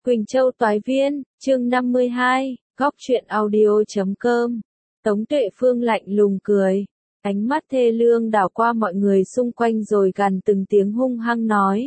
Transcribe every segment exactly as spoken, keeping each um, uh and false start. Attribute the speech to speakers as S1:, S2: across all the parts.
S1: Quỳnh Châu Toái Viên, chương năm mươi hai, góc truyện audio.com. Tống Tuệ Phương lạnh lùng cười, ánh mắt thê lương đảo qua mọi người xung quanh rồi gằn từng tiếng hung hăng nói.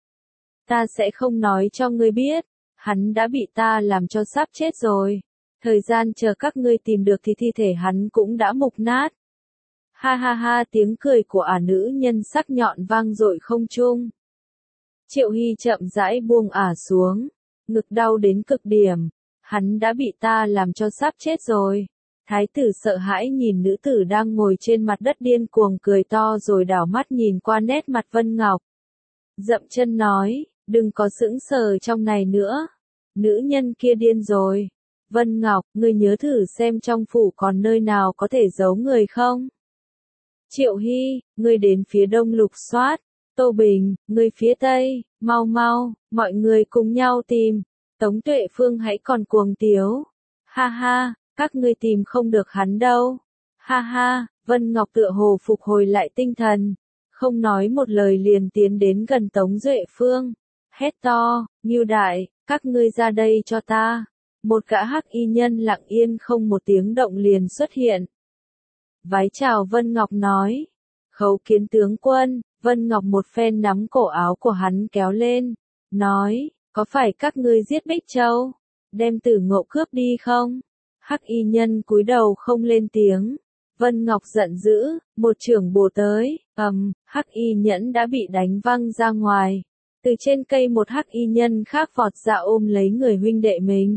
S1: Ta sẽ không nói cho ngươi biết, hắn đã bị ta làm cho sắp chết rồi. Thời gian chờ các ngươi tìm được thì thi thể hắn cũng đã mục nát. Ha ha ha, tiếng cười của ả nữ nhân sắc nhọn vang dội không trung. Triệu Hy chậm rãi buông ả xuống, ngực đau đến cực điểm, hắn đã bị ta làm cho sắp chết rồi. Thái tử sợ hãi nhìn nữ tử đang ngồi trên mặt đất điên cuồng cười to rồi đảo mắt nhìn qua nét mặt Vân Ngọc. Dậm chân nói, đừng có sững sờ trong này nữa. Nữ nhân kia điên rồi. Vân Ngọc, ngươi nhớ thử xem trong phủ còn nơi nào có thể giấu người không? Triệu Hy, ngươi đến phía đông lục soát. Tô Bình, ngươi phía tây, mau mau, mọi người cùng nhau tìm. Tống Tuệ Phương hãy còn cuồng tiếu. Ha ha, các ngươi tìm không được hắn đâu. Ha ha, Vân Ngọc tựa hồ phục hồi lại tinh thần. Không nói một lời liền tiến đến gần Tống Tuệ Phương. Hét to, Ngưu Đại, các ngươi ra đây cho ta. Một gã hắc y nhân lặng yên không một tiếng động liền xuất hiện. Vái chào Vân Ngọc nói. Khấu Kiến tướng quân. Vân Ngọc một phen nắm cổ áo của hắn kéo lên, nói, có phải các ngươi giết Bích Châu, đem Tử Ngộ cướp đi không? Hắc y nhân cúi đầu không lên tiếng. Vân Ngọc giận dữ, một chưởng bổ tới, ầm, hắc y nhẫn đã bị đánh văng ra ngoài. Từ trên cây một hắc y nhân khác vọt ra ôm lấy người huynh đệ mình.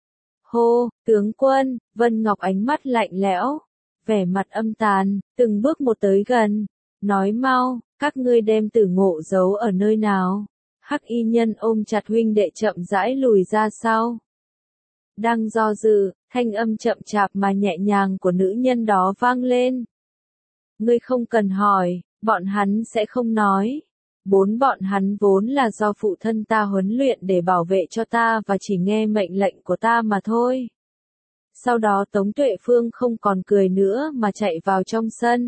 S1: Hô, tướng quân, Vân Ngọc ánh mắt lạnh lẽo, vẻ mặt âm tàn, từng bước một tới gần, nói mau. Các ngươi đem Tử Ngộ giấu ở nơi nào? Hắc y nhân ôm chặt huynh đệ chậm rãi lùi ra sau. Đang do dự, thanh âm chậm chạp mà nhẹ nhàng của nữ nhân đó vang lên. Ngươi không cần hỏi, bọn hắn sẽ không nói. Bốn bọn hắn vốn là do phụ thân ta huấn luyện để bảo vệ cho ta và chỉ nghe mệnh lệnh của ta mà thôi. Sau đó Tống Tuệ Phương không còn cười nữa mà chạy vào trong sân.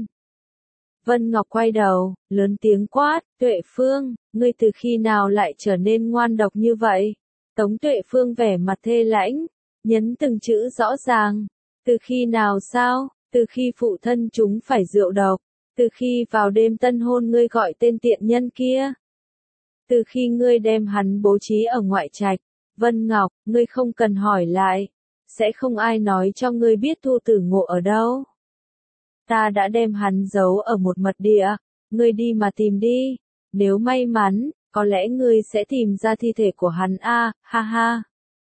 S1: Vân Ngọc quay đầu, lớn tiếng quát, Tuệ Phương, ngươi từ khi nào lại trở nên ngoan độc như vậy? Tống Tuệ Phương vẻ mặt thê lãnh, nhấn từng chữ rõ ràng. Từ khi nào sao? Từ khi phụ thân chúng phải rượu độc. Từ khi vào đêm tân hôn ngươi gọi tên tiện nhân kia. Từ khi ngươi đem hắn bố trí ở ngoại trạch. Vân Ngọc, ngươi không cần hỏi lại. Sẽ không ai nói cho ngươi biết Thu Tử Ngộ ở đâu. Ta đã đem hắn giấu ở một mật địa, ngươi đi mà tìm đi, nếu may mắn, có lẽ ngươi sẽ tìm ra thi thể của hắn a, à, ha ha.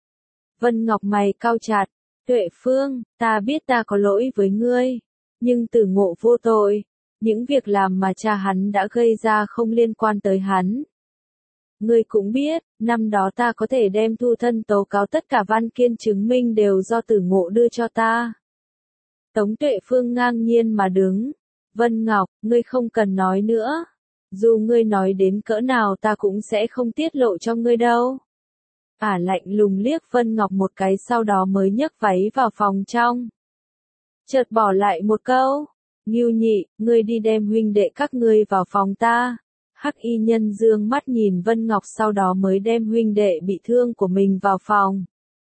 S1: Vân Ngọc mày cau chặt, Tuệ Phương, ta biết ta có lỗi với ngươi, nhưng Tử Ngộ vô tội, những việc làm mà cha hắn đã gây ra không liên quan tới hắn. Ngươi cũng biết, năm đó ta có thể đem thu thân tố cáo tất cả văn kiện chứng minh đều do Tử Ngộ đưa cho ta. Tống Tuệ Phương ngang nhiên mà đứng. Vân Ngọc, ngươi không cần nói nữa. Dù ngươi nói đến cỡ nào ta cũng sẽ không tiết lộ cho ngươi đâu. Ả lạnh lùng liếc Vân Ngọc một cái sau đó mới nhấc váy vào phòng trong. Chợt bỏ lại một câu. Ngưu Nhị, ngươi đi đem huynh đệ các ngươi vào phòng ta. Hắc y nhân dương mắt nhìn Vân Ngọc sau đó mới đem huynh đệ bị thương của mình vào phòng.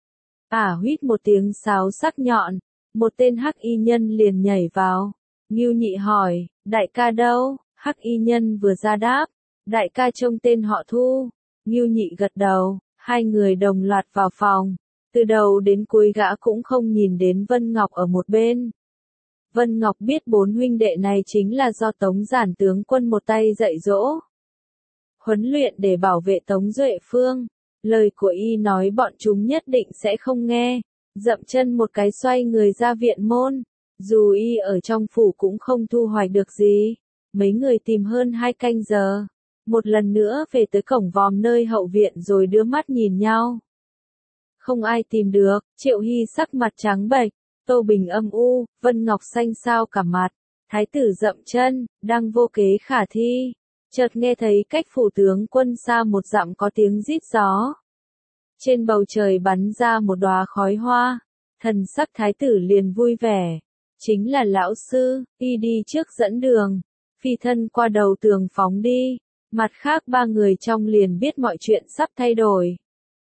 S1: Ả huýt một tiếng sáo sắc nhọn. Một tên hắc y nhân liền nhảy vào. Ngưu Nhị hỏi, đại ca đâu? Hắc y nhân vừa ra đáp, đại ca trông tên họ Thu. Ngưu Nhị gật đầu, hai người đồng loạt vào phòng. Từ đầu đến cuối gã cũng không nhìn đến Vân Ngọc ở một bên. Vân Ngọc biết bốn huynh đệ này chính là do Tống Giản tướng quân một tay dạy dỗ. Huấn luyện để bảo vệ Tống Tuệ Phương. Lời của y nói bọn chúng nhất định sẽ không nghe. Dậm chân một cái xoay người ra viện môn. Dù y ở trong phủ cũng không thu hoạch được gì. Mấy người tìm hơn hai canh giờ. Một lần nữa về tới cổng vòm nơi hậu viện rồi đưa mắt nhìn nhau. Không ai tìm được, Triệu Hy sắc mặt trắng bệch, Tô Bình âm u, Vân Ngọc xanh xao cả mặt. Thái tử dậm chân, đang vô kế khả thi. Chợt nghe thấy cách phủ tướng quân xa một dặm có tiếng rít gió. Trên bầu trời bắn ra một đóa khói hoa, thần sắc thái tử liền vui vẻ. Chính là lão sư, y đi trước dẫn đường, phi thân qua đầu tường phóng đi, mặt khác ba người trong liền biết mọi chuyện sắp thay đổi.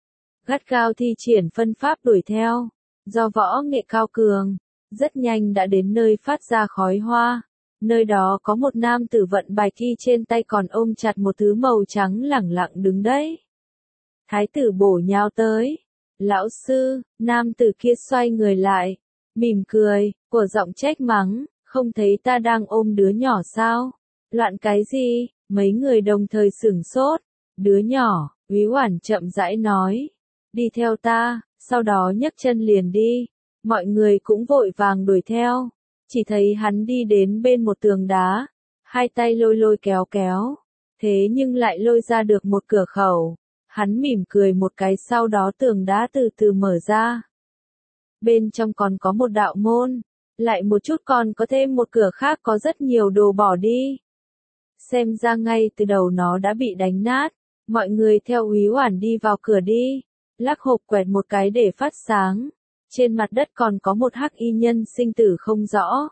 S1: gắt gao thi triển phân pháp đuổi theo. Do võ nghệ cao cường, rất nhanh đã đến nơi phát ra khói hoa. Nơi đó có một nam tử vận bạch y trên tay còn ôm chặt một thứ màu trắng lẳng lặng đứng đấy. Thái tử bổ nhào tới. Lão sư, nam tử kia xoay người lại, mỉm cười, của giọng trách mắng, không thấy ta đang ôm đứa nhỏ sao? Loạn cái gì? Mấy người đồng thời sửng sốt. Đứa nhỏ, Úy Oản chậm rãi nói, đi theo ta, sau đó nhấc chân liền đi. Mọi người cũng vội vàng đuổi theo. Chỉ thấy hắn đi đến bên một tường đá, hai tay lôi lôi kéo kéo, thế nhưng lại lôi ra được một cửa khẩu. Hắn mỉm cười một cái, sau đó tường đá từ từ mở ra. Bên trong còn có một đạo môn, lại một chút còn có thêm một cửa khác có rất nhiều đồ bỏ đi. Xem ra ngay từ đầu nó đã bị đánh nát. Mọi người theo Úy Oản đi vào cửa đi, lắc hộp quẹt một cái để phát sáng. Trên mặt đất còn có một hắc y nhân sinh tử không rõ.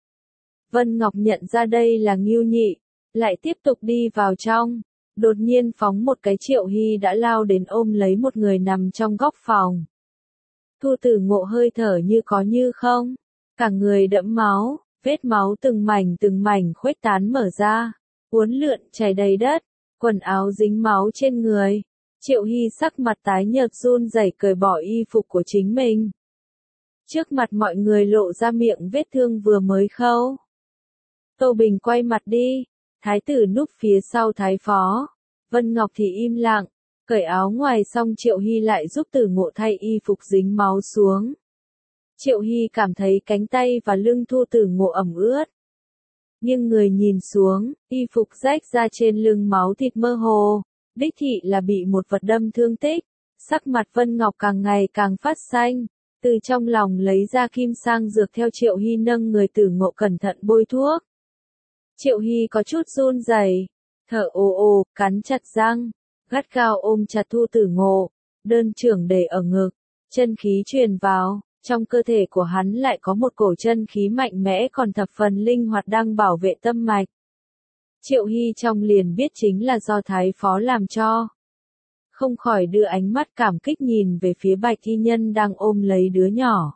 S1: Vân Ngọc nhận ra đây là Ngưu Nhị, lại tiếp tục đi vào trong. Đột nhiên phóng một cái, Triệu Hy đã lao đến ôm lấy một người nằm trong góc phòng. Thu Tử Ngộ hơi thở như có như không, cả người đẫm máu, vết máu từng mảnh từng mảnh khuếch tán mở ra, uốn lượn chảy đầy đất, quần áo dính máu trên người. Triệu Hy sắc mặt tái nhợt run rẩy cởi bỏ y phục của chính mình. Trước mặt mọi người lộ ra miệng vết thương vừa mới khâu. Tô Bình quay mặt đi, thái tử núp phía sau thái phó. Vân Ngọc thì im lặng, cởi áo ngoài xong Triệu Hy lại giúp Tử Ngộ thay y phục dính máu xuống. Triệu Hy cảm thấy cánh tay và lưng Thu Tử Ngộ ẩm ướt. Nhưng người nhìn xuống, y phục rách ra trên lưng máu thịt mơ hồ, đích thị là bị một vật đâm thương tích. Sắc mặt Vân Ngọc càng ngày càng phát xanh, từ trong lòng lấy ra kim sang dược theo Triệu Hy nâng người Tử Ngộ cẩn thận bôi thuốc. Triệu Hy có chút run rẩy, thở ồ ồ, cắn chặt răng, gắt gao ôm chặt Thu Tử Ngộ, đơn trưởng để ở ngực, chân khí truyền vào, trong cơ thể của hắn lại có một cổ chân khí mạnh mẽ còn thập phần linh hoạt đang bảo vệ tâm mạch. Triệu Hy trong liền biết chính là do thái phó làm cho. Không khỏi đưa ánh mắt cảm kích nhìn về phía bạch y nhân đang ôm lấy đứa nhỏ.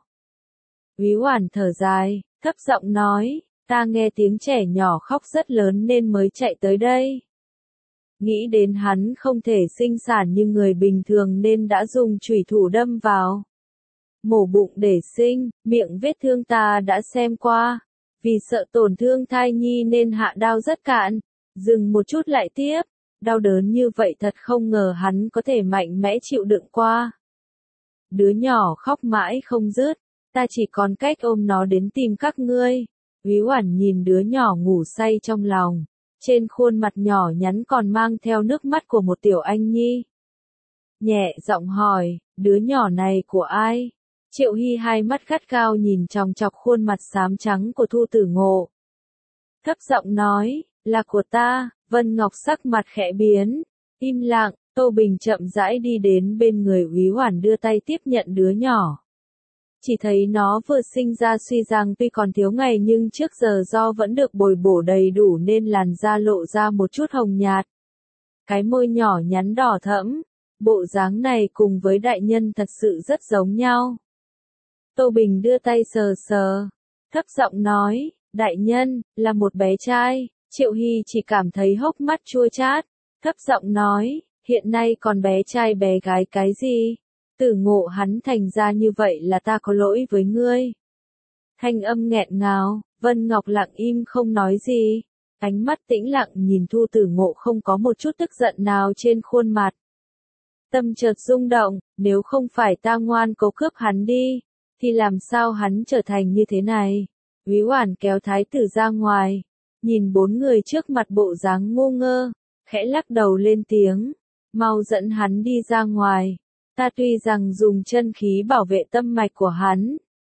S1: Úy Oản thở dài, thấp giọng nói, ta nghe tiếng trẻ nhỏ khóc rất lớn nên mới chạy tới đây. Nghĩ đến hắn không thể sinh sản như người bình thường nên đã dùng chủy thủ đâm vào. Mổ bụng để sinh, miệng vết thương ta đã xem qua. Vì sợ tổn thương thai nhi nên hạ đao rất cạn. Dừng một chút lại tiếp. Đau đớn như vậy thật không ngờ hắn có thể mạnh mẽ chịu đựng qua. Đứa nhỏ khóc mãi không dứt. Ta chỉ còn cách ôm nó đến tìm các ngươi. Úy Oản nhìn đứa nhỏ ngủ say trong lòng. Trên khuôn mặt nhỏ nhắn còn mang theo nước mắt của một tiểu anh nhi. Nhẹ giọng hỏi, đứa nhỏ này của ai? Triệu Hy hai mắt gắt gao nhìn chòng chọc khuôn mặt xám trắng của Thu Tử Ngộ. Thấp giọng nói, là của ta. Vân Ngọc sắc mặt khẽ biến, im lặng. Tô Bình chậm rãi đi đến bên người Úy Oản đưa tay tiếp nhận đứa nhỏ. Chỉ thấy nó vừa sinh ra suy rằng tuy còn thiếu ngày nhưng trước giờ do vẫn được bồi bổ đầy đủ nên làn da lộ ra một chút hồng nhạt. Cái môi nhỏ nhắn đỏ thẫm, bộ dáng này cùng với đại nhân thật sự rất giống nhau. Tô Bình đưa tay sờ sờ, thấp giọng nói, đại nhân, là một bé trai. Triệu Hy chỉ cảm thấy hốc mắt chua chát, thấp giọng nói, hiện nay còn bé trai bé gái cái gì? Tử Ngộ hắn thành ra như vậy là ta có lỗi với ngươi. Thanh âm nghẹn ngào, Vân Ngọc lặng im không nói gì, ánh mắt tĩnh lặng nhìn Thu Tử Ngộ không có một chút tức giận nào trên khuôn mặt. Tâm chợt rung động, nếu không phải ta ngoan cố cướp hắn đi, thì làm sao hắn trở thành như thế này? Úy Oản kéo thái tử ra ngoài, nhìn bốn người trước mặt bộ dáng ngu ngơ, khẽ lắc đầu lên tiếng, mau dẫn hắn đi ra ngoài. Ta tuy rằng dùng chân khí bảo vệ tâm mạch của hắn,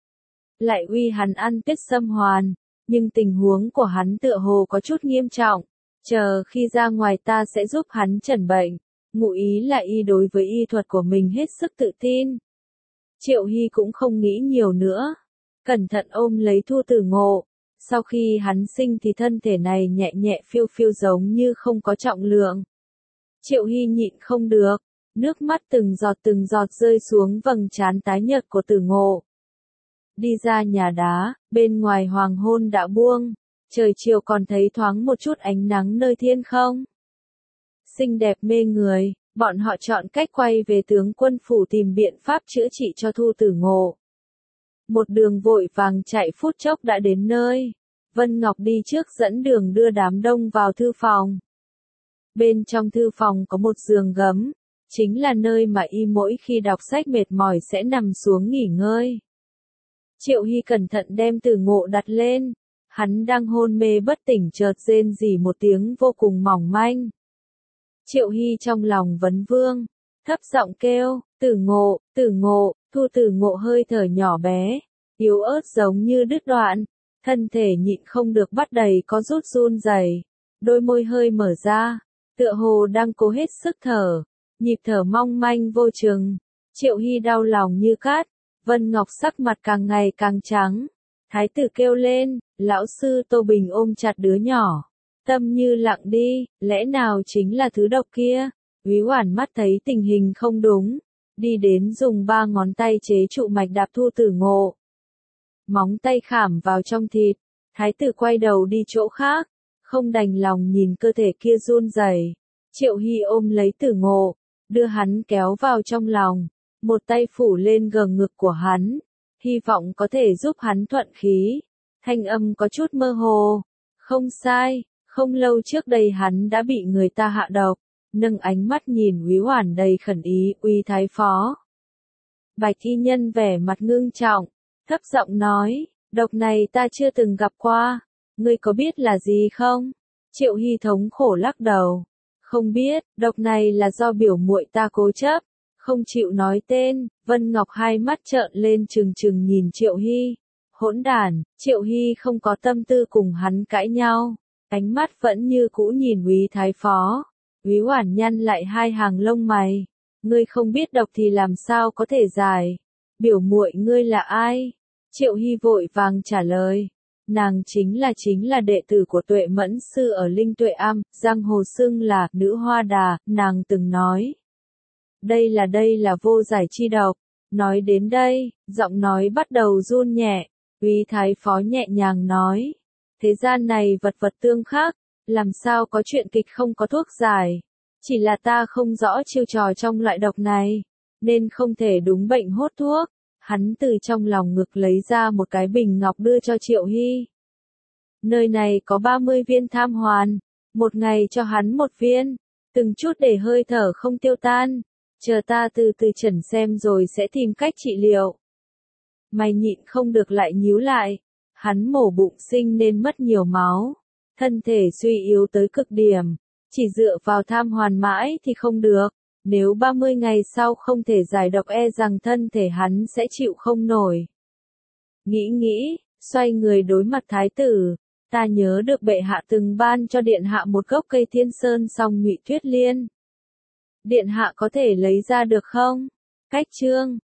S1: lại uy hắn ăn tiết sâm hoàn, nhưng tình huống của hắn tựa hồ có chút nghiêm trọng. Chờ khi ra ngoài ta sẽ giúp hắn chẩn bệnh. Ngụ ý là y đối với y thuật của mình hết sức tự tin. Triệu Hy cũng không nghĩ nhiều nữa, cẩn thận ôm lấy Thu Tử Ngộ. Sau khi hắn sinh thì thân thể này nhẹ nhẹ phiêu phiêu giống như không có trọng lượng. Triệu Hy nhịn không được, Nước mắt từng giọt từng giọt rơi xuống vầng trán tái nhợt của Tử Ngộ. Đi ra nhà đá, bên ngoài hoàng hôn đã buông, trời chiều còn thấy thoáng một chút ánh nắng nơi thiên không. Xinh đẹp mê người, bọn họ chọn cách quay về tướng quân phủ tìm biện pháp chữa trị cho Thu Tử Ngộ. Một đường vội vàng chạy phút chốc đã đến nơi. Vân Ngọc đi trước dẫn đường đưa đám đông vào thư phòng. Bên trong thư phòng có một giường gấm, chính là nơi mà y mỗi khi đọc sách mệt mỏi sẽ nằm xuống nghỉ ngơi. Triệu Hy cẩn thận đem Tử Ngộ đặt lên, hắn đang hôn mê bất tỉnh chợt rên rỉ một tiếng vô cùng mỏng manh. Triệu Hy trong lòng vấn vương, thấp giọng kêu, Tử Ngộ, Tử Ngộ, Thu Tử Ngộ hơi thở nhỏ bé, yếu ớt giống như đứt đoạn, thân thể nhịn không được bắt đầy có rút run rẩy, đôi môi hơi mở ra, tựa hồ đang cố hết sức thở, nhịp thở mong manh vô chừng. Triệu Hy đau lòng như cát, Vân Ngọc sắc mặt càng ngày càng trắng. Thái tử kêu lên, lão sư Tô Bình ôm chặt đứa nhỏ. Tâm như lặng đi, lẽ nào chính là thứ độc kia? Úy Oản mắt thấy tình hình không đúng, đi đến dùng ba ngón tay chế trụ mạch đạp Thu Tử Ngộ. Móng tay khảm vào trong thịt, thái tử quay đầu đi chỗ khác, không đành lòng nhìn cơ thể kia run rẩy. Triệu Hy ôm lấy Tử Ngộ, đưa hắn kéo vào trong lòng, một tay phủ lên gờ ngực của hắn, hy vọng có thể giúp hắn thuận khí. Thanh âm có chút mơ hồ, không sai, không lâu trước đây hắn đã bị người ta hạ độc, nâng ánh mắt nhìn Úy Oản đầy khẩn ý, Uy thái phó. Bạch y nhân vẻ mặt ngưng trọng, thấp giọng nói, độc này ta chưa từng gặp qua, ngươi có biết là gì không? Triệu Hy thống khổ lắc đầu, không biết, độc này là do biểu muội ta cố chấp, không chịu nói tên. Vân Ngọc hai mắt trợn lên trừng trừng nhìn Triệu Hy, hỗn đản. Triệu Hy không có tâm tư cùng hắn cãi nhau, ánh mắt vẫn như cũ nhìn Úy thái phó. Úy Oản nhăn lại hai hàng lông mày, ngươi không biết độc thì làm sao có thể giải? Biểu muội ngươi là ai? Triệu Hy vội vàng trả lời, nàng chính là chính là đệ tử của Tuệ Mẫn sư ở Linh Tuệ Am, giang hồ xưng là Nữ Hoa Đà. Nàng từng nói, đây là đây là vô giải chi độc. Nói đến đây, giọng nói bắt đầu run nhẹ. Úy thái phó nhẹ nhàng nói, thế gian này vật vật tương khắc, làm sao có chuyện kịch không có thuốc giải? Chỉ là ta không rõ chiêu trò trong loại độc này, nên không thể đúng bệnh hốt thuốc. Hắn từ trong lòng ngực lấy ra một cái bình ngọc đưa cho Triệu Hy. Nơi này có ba mươi viên tham hoàn, một ngày cho hắn một viên, từng chút để hơi thở không tiêu tan, chờ ta từ từ chẩn xem rồi sẽ tìm cách trị liệu. Mày nhịn không được lại nhíu lại, hắn mổ bụng sinh nên mất nhiều máu, thân thể suy yếu tới cực điểm, chỉ dựa vào tham hoàn mãi thì không được. Nếu ba mươi ngày sau không thể giải độc e rằng thân thể hắn sẽ chịu không nổi. Nghĩ nghĩ, xoay người đối mặt thái tử, ta nhớ được bệ hạ từng ban cho điện hạ một gốc cây thiên sơn song nhụy tuyết liên. Điện hạ có thể lấy ra được không? Cách chương